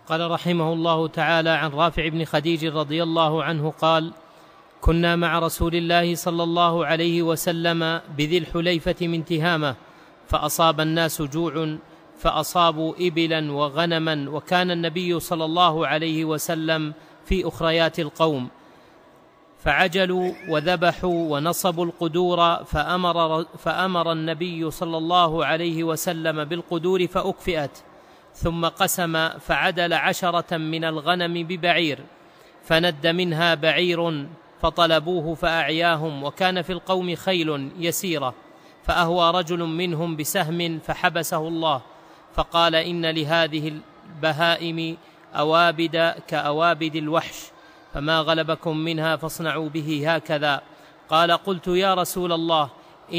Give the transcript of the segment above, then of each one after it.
قال رحمه الله تعالى عن رافع بن خديج رضي الله عنه قال: كنا مع رسول الله صلى الله عليه وسلم بذي الحليفة من تهامة، فأصاب الناس جوع، فأصابوا إبلا وغنما، وكان النبي صلى الله عليه وسلم في أخريات القوم، فعجلوا وذبحوا ونصبوا القدور، فأمر النبي صلى الله عليه وسلم بالقدور فأكفئت، ثم قسم فعدل 10 من الغنم ببعير، فند منها بعير فطلبوه فأعياهم، وكان في القوم خيل يسيرة، فأهوى رجل منهم بسهم فحبسه الله، فقال: إن لهذه البهائم أوابد كأوابد الوحش، فما غلبكم منها فاصنعوا به هكذا. قال: قلت: يا رسول الله،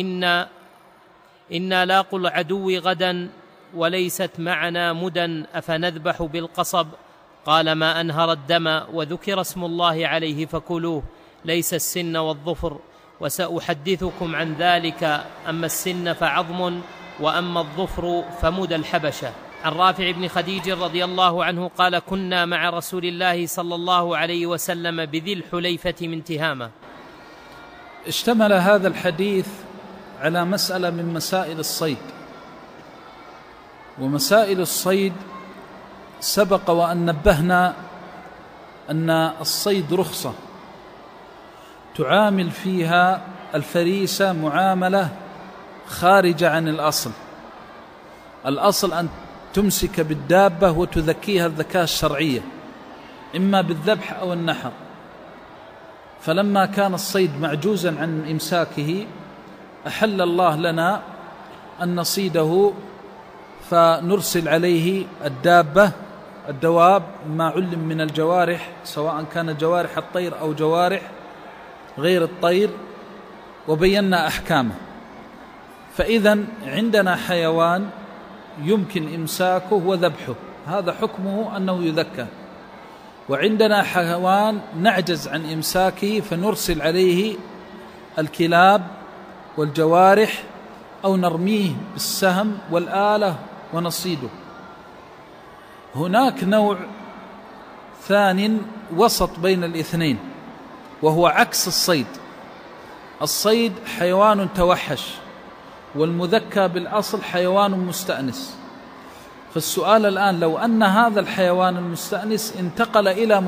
إنا لاقوا العدو غدا وليست معنا مدى، أفنذبح بالقصب؟ قال: ما أنهر الدم وذكر اسم الله عليه فكلوه، ليس السن والظفر، وسأحدثكم عن ذلك، أما السن فعظم، وأما الظفر فمدى الحبشة. عن رافع بن خديج رضي الله عنه قال: كنا مع رسول الله صلى الله عليه وسلم بذي الحليفة من تهامة. اشتمل هذا الحديث على مسألة من مسائل الصيد، ومسائل الصيد سبق وأن نبهنا أن الصيد رخصة تعامل فيها الفريسة معاملة خارجة عن الأصل. الأصل أن تمسك بالدابة وتذكيها الذكاء الشرعية، إما بالذبح أو النحر. فلما كان الصيد معجوزا عن إمساكه أحل الله لنا أن نصيده، فنرسل عليه الدواب ما علم من الجوارح، سواء كانت جوارح الطير أو جوارح غير الطير، وبينا أحكامه. فإذا عندنا حيوان يمكن إمساكه وذبحه، هذا حكمه أنه يذكى، وعندنا حيوان نعجز عن إمساكه فنرسل عليه الكلاب والجوارح، أو نرميه بالسهم والآلة ونصيده. هناك نوع ثاني وسط بين الاثنين، وهو عكس الصيد. الصيد حيوان توحش، والمذكى بالأصل حيوان مستأنس. فالسؤال الآن، لو أن هذا الحيوان المستأنس انتقل إلى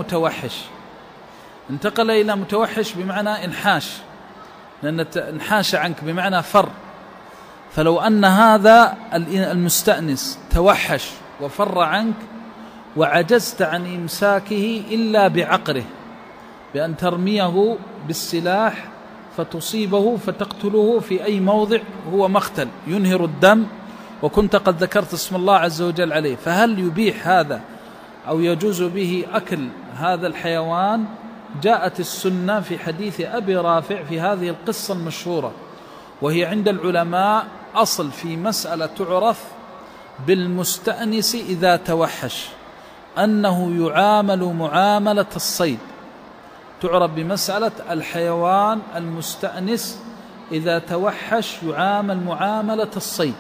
متوحش بمعنى انحاش، لأن انحاش عنك بمعنى فر. فلو أن هذا المستأنس توحش وفر عنك وعجزت عن إمساكه إلا بعقره، بأن ترميه بالسلاح فتصيبه فتقتله في أي موضع هو مقتل ينهر الدم، وكنت قد ذكرت اسم الله عز وجل عليه، فهل يبيح هذا أو يجوز به أكل هذا الحيوان؟ جاءت السنة في حديث أبي رافع في هذه القصة المشهورة، وهي عند العلماء أصل في مسألة تعرف بالمستأنس إذا توحش، أنه يعامل معاملة الصيد. تعرف بمسألة الحيوان المستأنس إذا توحش يعامل معاملة الصيد.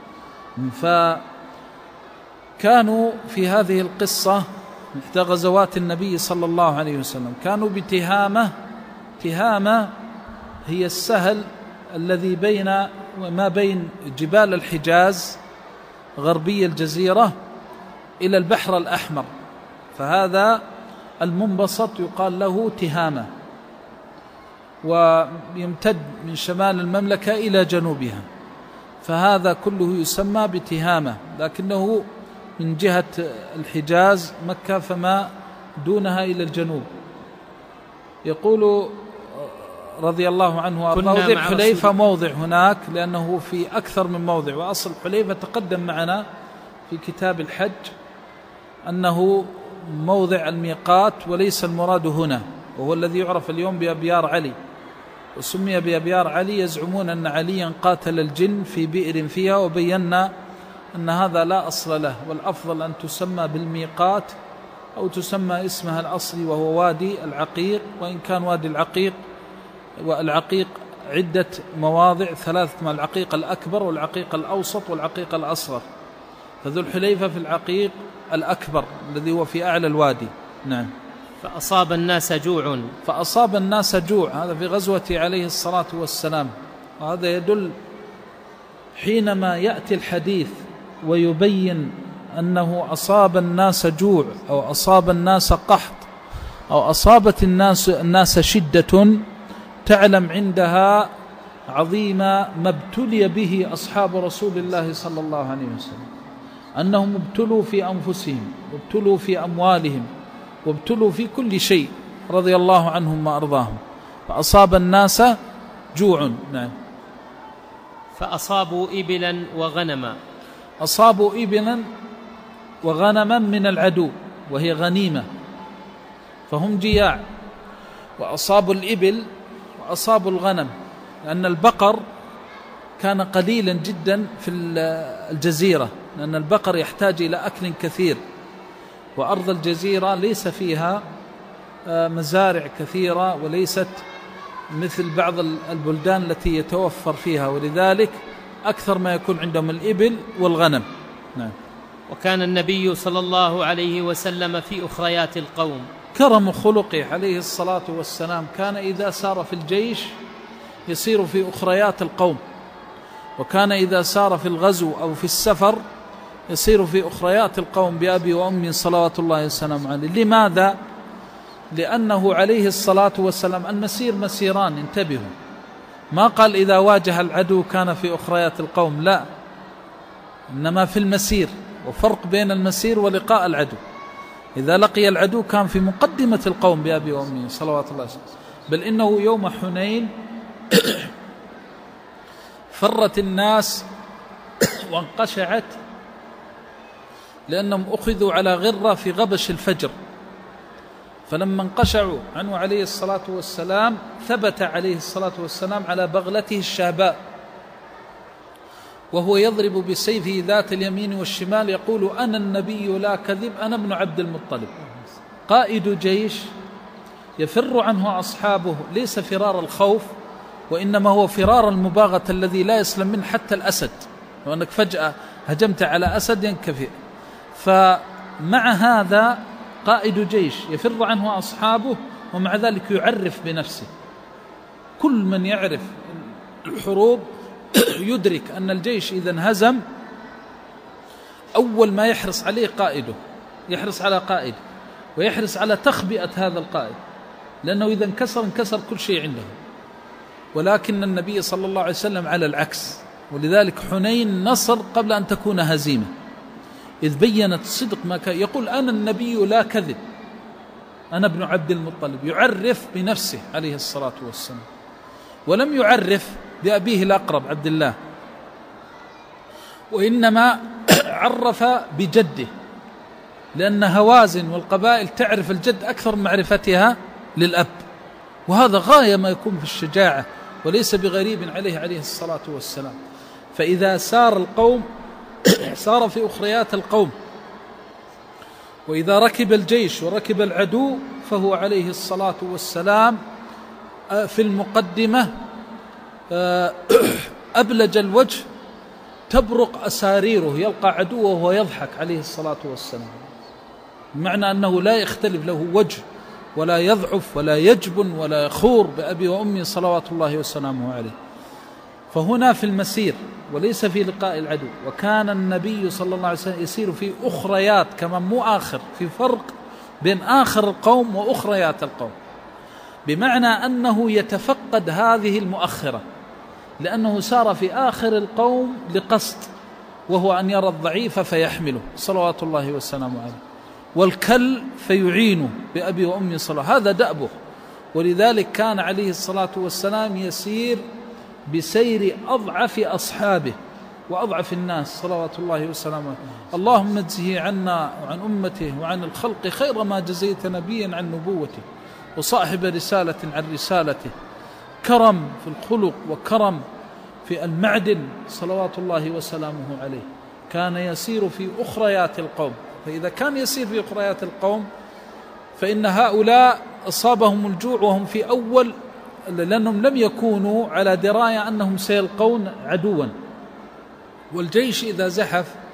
فكانوا في هذه القصة إحدى غزوات النبي صلى الله عليه وسلم كانوا بتهامة. تهامة هي السهل الذي ما بين جبال الحجاز غربي الجزيرة إلى البحر الأحمر، فهذا المنبسط يقال له تهامة، ويمتد من شمال المملكة إلى جنوبها، فهذا كله يسمى بتهامة، لكنه من جهة الحجاز مكة فما دونها إلى الجنوب. يقول رضي الله عنه وأرضاه: حليفة موضع هناك، لأنه في أكثر من موضع، وأصل حليفة تقدم معنا في كتاب الحج أنه موضع الميقات وليس المراد هنا، وهو الذي يعرف اليوم بأبيار علي، وسمي بأبيار علي يزعمون أن عليا قاتل الجن في بئر فيها، وبينا أن هذا لا أصل له، والأفضل أن تسمى بالميقات أو تسمى اسمها الأصلي وهو وادي العقيق، وإن كان وادي العقيق والعقيق عدة مواضع، 3: العقيق الأكبر والعقيق الأوسط والعقيق الأصغر. فذو الحليفة في العقيق الأكبر الذي هو في أعلى الوادي. نعم. فأصاب الناس جوع. فأصاب الناس جوع، هذا في غزوة عليه الصلاة والسلام. وهذا يدل حينما يأتي الحديث ويبين أنه أصاب الناس جوع أو أصاب الناس قحط أو أصابت الناس شدة، تعلم عندها عظيم ما ابتلي به أصحاب رسول الله صلى الله عليه وسلم، أنهم ابتلوا في أنفسهم وابتلوا في أموالهم وابتلوا في كل شيء رضي الله عنهم وأرضاهم، فأصاب الناس جوع. نعم. فأصابوا إبلا وغنما. أصابوا إبلا وغنما من العدو وهي غنيمة، فهم جياع، وأصابوا الإبل وأصابوا الغنم، لأن البقر كان قليلا جدا في الجزيرة، لأن البقر يحتاج إلى أكل كثير، وأرض الجزيرة ليس فيها مزارع كثيرة وليست مثل بعض البلدان التي يتوفر فيها، ولذلك أكثر ما يكون عندهم الإبل والغنم. نعم. وكان النبي صلى الله عليه وسلم في أخريات القوم. كرم خلقه عليه الصلاة والسلام، كان إذا سار في الجيش يسير في أخريات القوم، وكان إذا سار في الغزو أو في السفر يسير في أخريات القوم بأبي وأمي صلوات الله وسلامه عليه. لماذا؟ لأنه عليه الصلاة والسلام المسير مسيران، انتبهوا، ما قال إذا واجه العدو كان في أخريات القوم، لا، إنما في المسير، وفرق بين المسير ولقاء العدو. إذا لقي العدو كان في مقدمة القوم بأبي وأمي صلوات الله وسلامه. بل إنه يوم حنين فرت الناس وانقشعت لأنهم أخذوا على غرة في غبش الفجر، فلما انقشعوا عنه عليه الصلاة والسلام ثبت عليه الصلاة والسلام على بغلته الشاباء، وهو يضرب بسيفه ذات اليمين والشمال يقول: أنا النبي لا كذب، أنا ابن عبد المطلب. قائد جيش يفر عنه أصحابه، ليس فرار الخوف، وإنما هو فرار المباغة الذي لا يسلم منه حتى الأسد، وأنك فجأة هجمت على أسد ينكفئ. فمع هذا قائد جيش يفر عنه أصحابه، ومع ذلك يعرف بنفسه. كل من يعرف الحروب يدرك أن الجيش إذا انهزم أول ما يحرص عليه قائده، يحرص على قائد ويحرص على تخبئة هذا القائد، لأنه إذا انكسر كل شيء عنده. ولكن النبي صلى الله عليه وسلم على العكس، ولذلك حنين نصر قبل أن تكون هزيمة، إذ بينت صدق ما كان يقول: أنا النبي لا كذب، أنا ابن عبد المطلب. يعرف بنفسه عليه الصلاة والسلام، ولم يعرف بأبيه الأقرب عبد الله، وإنما عرف بجده، لأن هوازن والقبائل تعرف الجد أكثر من معرفتها للأب، وهذا غاية ما يكون في الشجاعة، وليس بغريب عليه الصلاة والسلام. فإذا سار القوم سار في أخريات القوم، وإذا ركب الجيش وركب العدو فهو عليه الصلاة والسلام في المقدمة أبلج الوجه، تبرق أساريره، يلقى عدوه وهو يضحك عليه الصلاة والسلام، بمعنى أنه لا يختلف له وجه ولا يضعف ولا يجبن ولا يخور بأبي وأمي صلوات الله وسلامه عليه. فهنا في المسير وليس في لقاء العدو. وكان النبي صلى الله عليه وسلم يسير في أخريات، كما مو آخر، في فرق بين آخر القوم وأخريات القوم، بمعنى أنه يتفقد هذه المؤخرة، لأنه سار في آخر القوم لقصد، وهو أن يرى الضعيف فيحمله صلوات الله وسلامه عليه، والكل فيعينه بأبي وأمي صلى، هذا دأبه. ولذلك كان عليه الصلاة والسلام يسير بسير أضعف أصحابه وأضعف الناس صلوات الله وسلامه. اللهم اجزه عنا وعن أمته وعن الخلق خير ما جزيت نبيا عن نبوته وصاحب رسالة عن رسالته. كرم في الخلق وكرم في المعدن صلوات الله وسلامه عليه. كان يسير في أخريات القوم، فإذا كان يسير في أخريات القوم فإن هؤلاء أصابهم الجوع وهم في أول، لأنهم لم يكونوا على دراية أنهم سيلقون عدوا، والجيش إذا زحف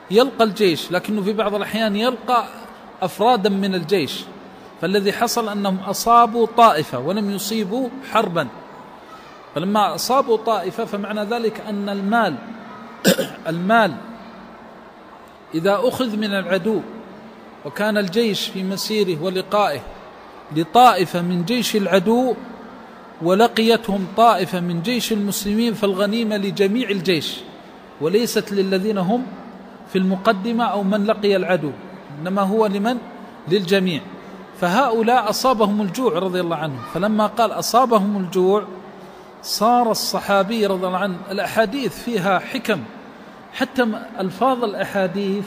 يلقى الجيش، لكنه في بعض الأحيان يلقى أفرادا من الجيش. فالذي حصل أنهم أصابوا طائفة ولم يصيبوا حربا، فلما أصابوا طائفة فمعنى ذلك أن المال إذا أخذ من العدو وكان الجيش في مسيره ولقائه لطائفة من جيش العدو ولقيتهم طائفة من جيش المسلمين، فالغنيمة لجميع الجيش وليست للذين هم في المقدمة أو من لقي العدو، إنما هو للجميع. فهؤلاء أصابهم الجوع رضي الله عنهم، فلما قال أصابهم الجوع صار الصحابي رضي الله عنه، الأحاديث فيها حكم، حتى ألفاظ الأحاديث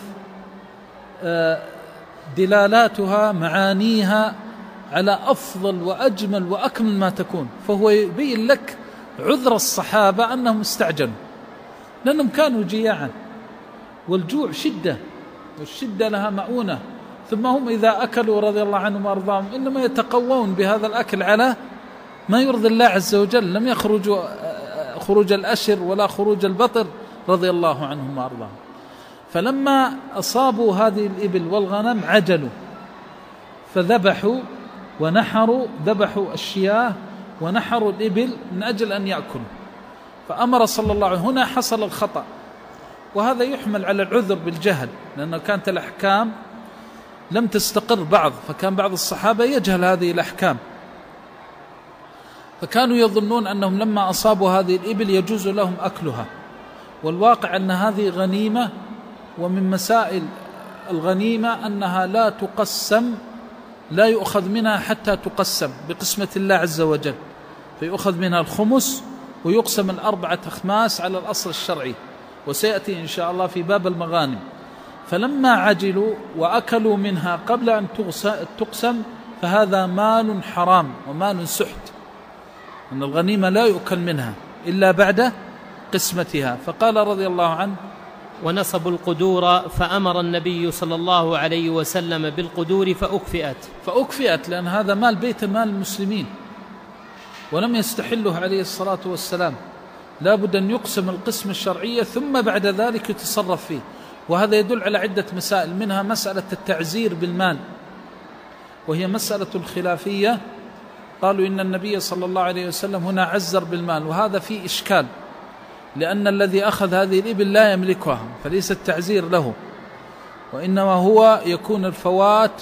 دلالاتها معانيها على أفضل وأجمل وأكمل ما تكون. فهو يبين لك عذر الصحابة أنهم استعجلوا، لأنهم كانوا جياعا، والجوع شدة، والشدة لها مؤونة. ثم هم إذا أكلوا رضي الله عنهم وأرضاهم إنما يتقوون بهذا الأكل على ما يرضي الله عز وجل، لم يخرجوا خروج الأشر ولا خروج البطر رضي الله عنهم وأرضاهم. فلما أصابوا هذه الإبل والغنم عجلوا فذبحوا ونحروا، ذبحوا الشياه ونحروا الإبل من أجل أن يأكلوا. فأمر صلى الله عليه وسلم، هنا حصل الخطأ، وهذا يحمل على العذر بالجهل، لأنه كانت الأحكام لم تستقر بعض، فكان بعض الصحابة يجهل هذه الأحكام، فكانوا يظنون أنهم لما أصابوا هذه الإبل يجوز لهم أكلها، والواقع أن هذه غنيمة، ومن مسائل الغنيمة أنها لا تقسم، لا يؤخذ منها حتى تقسم بقسمة الله عز وجل، فيؤخذ منها الخمس ويقسم 4 أخماس على الأصل الشرعي، وسيأتي إن شاء الله في باب المغانم. فلما عجلوا وأكلوا منها قبل أن تقسم فهذا مال حرام ومال سحت، أن الغنيمة لا يؤكل منها إلا بعد قسمتها. فقال رضي الله عنه: ونصبوا القدور فأمر النبي صلى الله عليه وسلم بالقدور فأكفئت، لأن هذا مال بيت المال المسلمين ولم يستحله عليه الصلاة والسلام، لا بد أن يقسم القسم الشرعية ثم بعد ذلك يتصرف فيه. وهذا يدل على عدة مسائل، منها مسألة التعزير بالمال، وهي مسألة خلافية. قالوا إن النبي صلى الله عليه وسلم هنا عزر بالمال، وهذا فيه إشكال، لأن الذي أخذ هذه الإبل لا يملكها، فليس التعزير له، وإنما هو يكون الفوات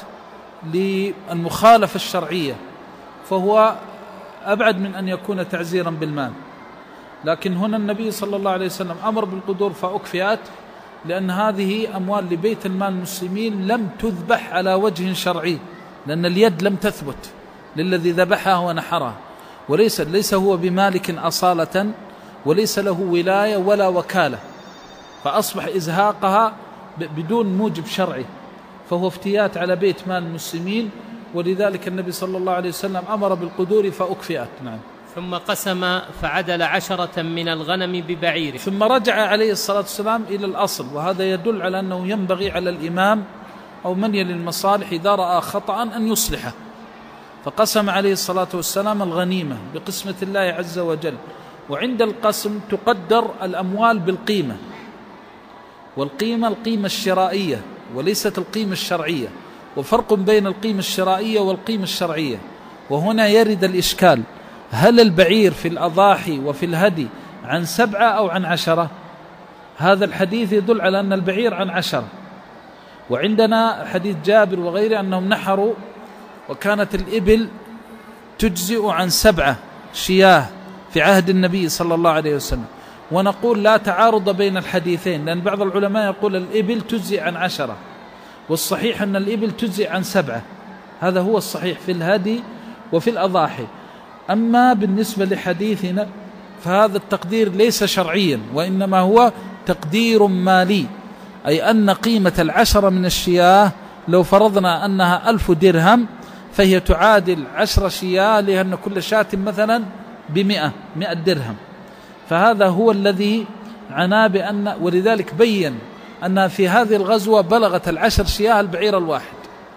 للمخالفة الشرعية، فهو أبعد من أن يكون تعزيرا بالمال. لكن هنا النبي صلى الله عليه وسلم أمر بالقدور فأكفئت، لأن هذه أموال لبيت المال المسلمين لم تذبح على وجه شرعي، لأن اليد لم تثبت للذي ذبحها ونحرها، ليس هو بمالك أصالة، وليس له ولاية ولا وكالة، فأصبح إزهاقها بدون موجب شرعي، فهو افتيات على بيت مال المسلمين. ولذلك النبي صلى الله عليه وسلم أمر بالقدور فأكفئت. نعم. ثم قسم فعدل 10 من الغنم ببعيره، ثم رجع عليه الصلاة والسلام إلى الأصل، وهذا يدل على أنه ينبغي على الإمام أو من يلي المصالح إذا رأى خطأ أن يصلحه. فقسم عليه الصلاة والسلام الغنيمة بقسمة الله عز وجل، وعند القسم تقدر الأموال بالقيمة، والقيمة القيمة الشرائية وليست القيمة الشرعية، وفرق بين القيمة الشرائية والقيمة الشرعية. وهنا يرد الإشكال، هل البعير في الأضاحي وفي الهدي عن 7 أو عن 10؟ هذا الحديث يدل على أن البعير عن 10، وعندنا حديث جابر وغيره أنهم نحروا وكانت الإبل تجزئ عن 7 شياه في عهد النبي صلى الله عليه وسلم. ونقول لا تعارض بين الحديثين، لأن بعض العلماء يقول الإبل تجزئ عن 10، والصحيح أن الإبل تجزئ عن 7، هذا هو الصحيح في الهدي وفي الأضاحي. أما بالنسبة لحديثنا فهذا التقدير ليس شرعيا، وإنما هو تقدير مالي، أي أن قيمة 10 من الشياه لو فرضنا أنها 1000 درهم فهي تعادل 10 شياه، لأن كل شاة مثلا ب100 درهم. فهذا هو الذي عنا بأن، ولذلك بين أن في هذه الغزوة بلغت 10 شياه البعير الواحد،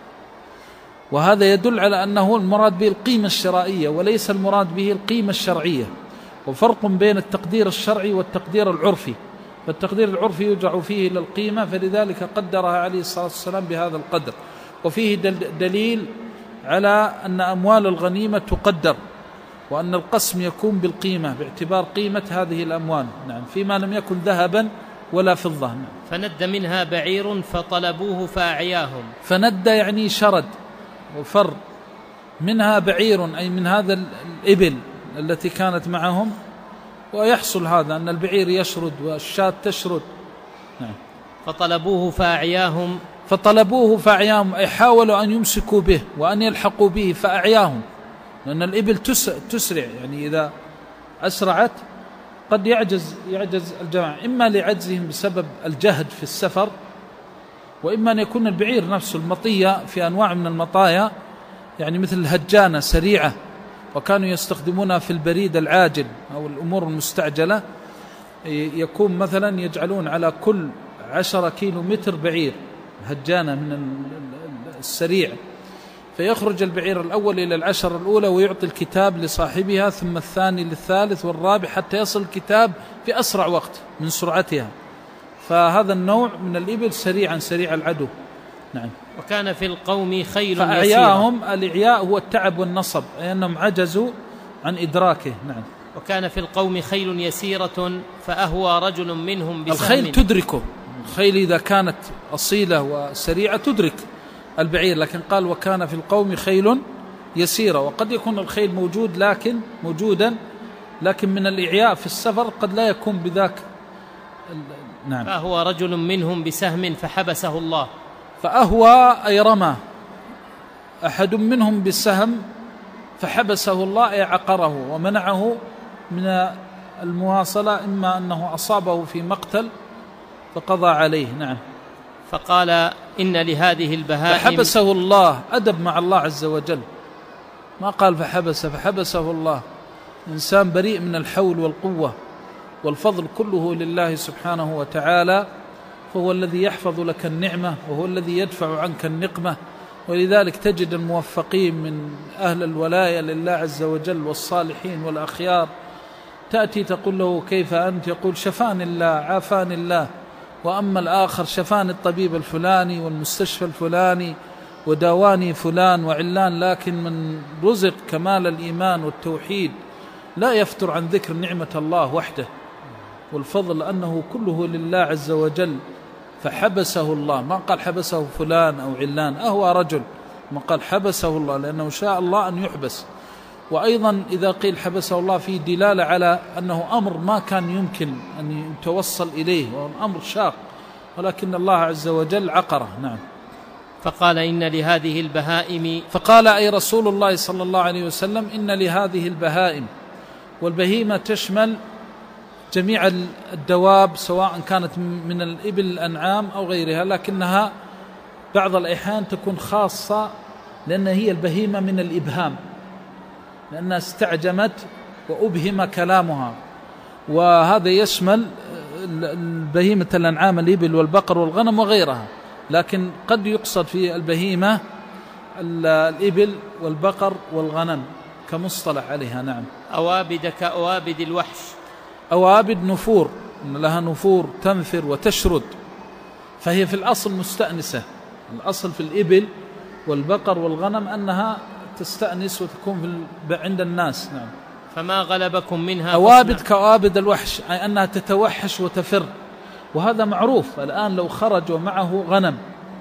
وهذا يدل على أنه المراد به القيمة الشرائية وليس المراد به القيمة الشرعية، وفرق بين التقدير الشرعي والتقدير العرفي. فالتقدير العرفي يرجع فيه إلى القيمة، فلذلك قدرها عليه الصلاة والسلام بهذا القدر. وفيه دليل على أن أموال الغنيمة تقدر، وأن القسم يكون بالقيمة باعتبار قيمة هذه الأموال، نعم، فيما لم يكن ذهبا ولا فضة. نعم. فند منها بعير فطلبوه فأعياهم. فند يعني شرد وفر، منها بعير أي من هذا الإبل التي كانت معهم، ويحصل هذا أن البعير يشرد والشاة تشرد. نعم. فطلبوه فأعياهم. فطلبوه فأعياهم أي حاولوا أن يمسكوا به وأن يلحقوا به فأعياهم، لأن الإبل تسرع، يعني إذا أسرعت قد يعجز الجماعة، إما لعجزهم بسبب الجهد في السفر، وإما أن يكون البعير نفسه المطية في أنواع من المطايا، يعني مثل الهجانة سريعة، وكانوا يستخدمونها في البريد العاجل أو الأمور المستعجلة، يكون مثلا يجعلون على كل 10 كيلو متر بعير، هجانة من السريع، فيخرج البعير الأول إلى 10 الأولى ويعطي الكتاب لصاحبها، ثم الثاني للثالث والرابع، حتى يصل الكتاب في أسرع وقت من سرعتها. فهذا النوع من الإبل سريع العدو. نعم. وكان في القوم خيل فأعياهم، الإعياء هو التعب والنصب، أي أنهم عجزوا عن إدراكه. نعم. وكان في القوم خيل يسيرة فأهوى رجل منهم بسهم. الخيل تدركه، الخيل إذا كانت أصيلة وسريعة تدرك البعير، لكن قال وكان في القوم خيل يسيرة، وقد يكون الخيل موجودا لكن من الإعياء في السفر قد لا يكون بذاك. نعم. فأهوى رجل منهم بسهم فحبسه الله. فأهوى أي رمى أحد منهم بالسهم فحبسه الله أي عقره ومنعه من المواصلة، إما أنه أصابه في مقتل فقضى عليه. نعم. فقال إن لهذه البهائم. فحبسه الله، أدب مع الله عز وجل، ما قال فحبسه الله. إنسان بريء من الحول والقوة، والفضل كله لله سبحانه وتعالى، فهو الذي يحفظ لك النعمة وهو الذي يدفع عنك النقمة. ولذلك تجد الموفقين من أهل الولاية لله عز وجل والصالحين والأخيار، تأتي تقول له كيف أنت؟ يقول شفاني الله عافاني الله. وأما الآخر شفاني الطبيب الفلاني والمستشفى الفلاني وداواني فلان وعلان، لكن من رزق كمال الإيمان والتوحيد لا يفتر عن ذكر نعمة الله وحده والفضل أنه كله لله عز وجل. فحبسه الله، ما قال حبسه فلان أو علان، أهوى رجل، ما قال حبسه الله، لأنه شاء الله أن يحبس. وأيضا إذا قيل حبسه الله فيه دلالة على أنه أمر ما كان يمكن أن يتوصل إليه، وهو أمر شاق، ولكن الله عز وجل عقره. نعم. فقال إن لهذه البهائم. فقال أي رسول الله صلى الله عليه وسلم إن لهذه البهائم، والبهيمة تشمل جميع الدواب سواء كانت من الإبل الأنعام أو غيرها، لكنها بعض الأحيان تكون خاصة لأن هي البهيمة من الإبهام، لأنها استعجمت وأبهم كلامها، وهذا يشمل البهيمة الأنعام الإبل والبقر والغنم وغيرها، لكن قد يقصد في البهيمة الإبل والبقر والغنم كمصطلح عليها. نعم. أوابد كأوابد الوحش. أوابد نفور، إن لها نفور تنفر وتشرد، فهي في الأصل مستأنسة. الأصل في الإبل والبقر والغنم أنها تستأنس وتكون عند الناس. نعم. فما غلبكم منها. أوابد كأوابد الوحش أي أنها تتوحش وتفر، وهذا معروف. الآن لو خرج ومعه غنم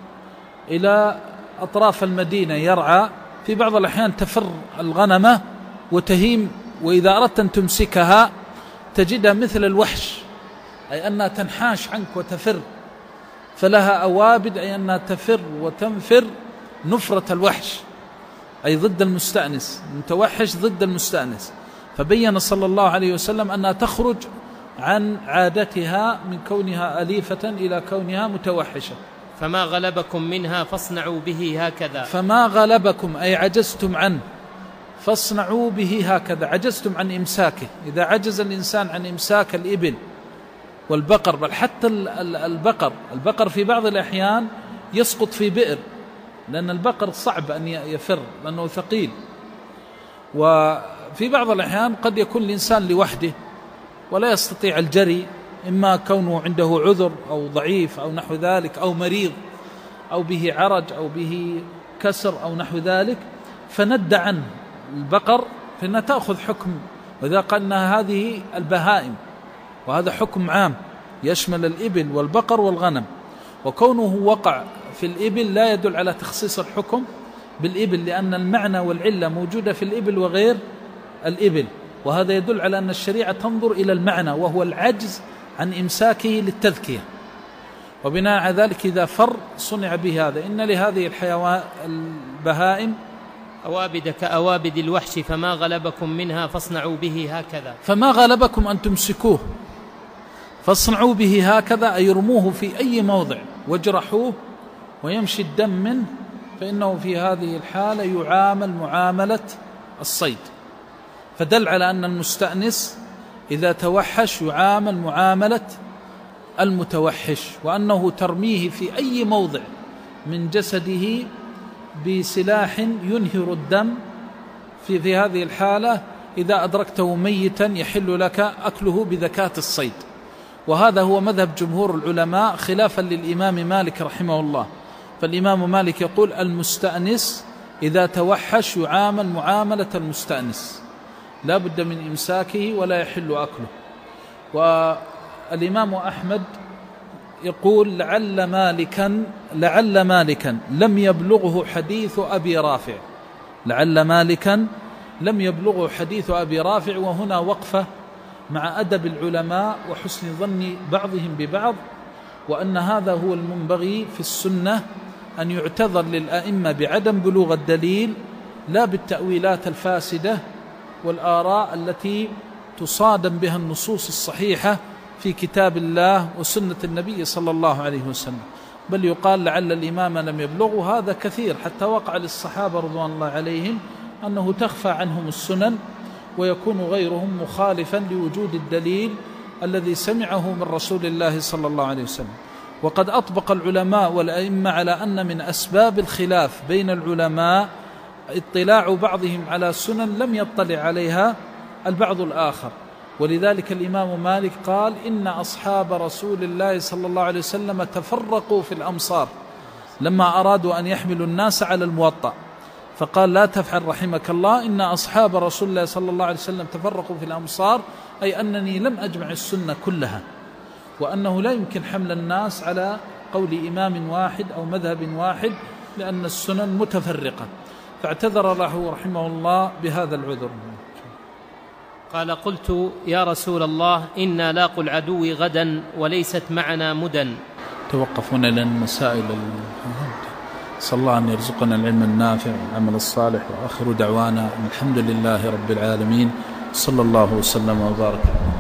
إلى أطراف المدينة يرعى، في بعض الأحيان تفر الغنمة وتهيم، وإذا أردت أن تمسكها تجدها مثل الوحش، أي أنها تنحاش عنك وتفر. فلها أوابد أي أنها تفر وتنفر نفرة الوحش، أي ضد المستأنس، متوحش ضد المستأنس. فبين صلى الله عليه وسلم أنها تخرج عن عادتها من كونها أليفة إلى كونها متوحشة. فما غلبكم منها فاصنعوا به هكذا. فما غلبكم أي عجزتم عنه، فاصنعوا به هكذا، عجزتم عن إمساكه. إذا عجز الإنسان عن إمساك الإبل والبقر، بل حتى البقر في بعض الأحيان يسقط في بئر، لأن البقر صعب أن يفر لأنه ثقيل. وفي بعض الأحيان قد يكون الإنسان لوحده ولا يستطيع الجري إما كونه عنده عذر أو ضعيف أو نحو ذلك أو مريض أو به عرج أو به كسر أو نحو ذلك، فند عنه البقر فإنها تأخذ حكم، وإذا قلنا هذه البهائم، وهذا حكم عام يشمل الإبل والبقر والغنم، وكونه وقع في الإبل لا يدل على تخصيص الحكم بالإبل، لأن المعنى والعلة موجودة في الإبل وغير الإبل، وهذا يدل على أن الشريعة تنظر إلى المعنى وهو العجز عن إمساكه للتذكية، وبناء على ذلك إذا فر صنع به هذا. إن لهذه الحيوان البهائم أوابد كأوابد الوحش فما غلبكم منها فاصنعوا به هكذا، فما غلبكم أن تمسكوه فاصنعوا به هكذا، أي رموه في أي موضع واجرحوه ويمشي الدم منه، فإنه في هذه الحالة يعامل معاملة الصيد، فدل على أن المستأنس إذا توحش يعامل معاملة المتوحش، وأنه ترميه في أي موضع من جسده بسلاح ينهر الدم في هذه الحالة إذا أدركته ميتا يحل لك أكله بذكاة الصيد. وهذا هو مذهب جمهور العلماء خلافا للإمام مالك رحمه الله، فالإمام مالك يقول المستأنس إذا توحش يعامل معاملة المستأنس، لا بد من إمساكه ولا يحل أكله. والإمام أحمد يقول لعل مالكا لم يبلغه حديث أبي رافع، لعل مالكا لم يبلغه حديث أبي رافع، وهنا وقفة مع أدب العلماء وحسن ظن بعضهم ببعض، وأن هذا هو المنبغي في السنة، أن يعتذر للأئمة بعدم بلوغ الدليل، لا بالتأويلات الفاسدة والآراء التي تصادم بها النصوص الصحيحة في كتاب الله وسنة النبي صلى الله عليه وسلم، بل يقال لعل الإمام لم يبلغه. هذا كثير، حتى وقع للصحابة رضوان الله عليهم أنه تخفى عنهم السنن ويكون غيرهم مخالفا لوجود الدليل الذي سمعه من رسول الله صلى الله عليه وسلم. وقد أطبق العلماء والأئمة على أن من أسباب الخلاف بين العلماء اطلاع بعضهم على سنن لم يطلع عليها البعض الآخر، ولذلك الإمام مالك قال إن أصحاب رسول الله صلى الله عليه وسلم تفرقوا في الأمصار لما أرادوا أن يحملوا الناس على الموطأ، فقال لا تفعل رحمك الله، إن أصحاب رسول الله صلى الله عليه وسلم تفرقوا في الأمصار، أي أنني لم أجمع السنة كلها، وأنه لا يمكن حمل الناس على قول إمام واحد أو مذهب واحد لأن السنن متفرقة، فاعتذر له رحمه الله بهذا العذر. قال قلت يا رسول الله إنا لاقوا العدو غدا وليست معنا مدن. توقف هنا لأن مسائل صلى الله أن يرزقنا العلم النافع والعمل الصالح، وآخر دعوانا الحمد لله رب العالمين، صلى الله وسلم وبارك.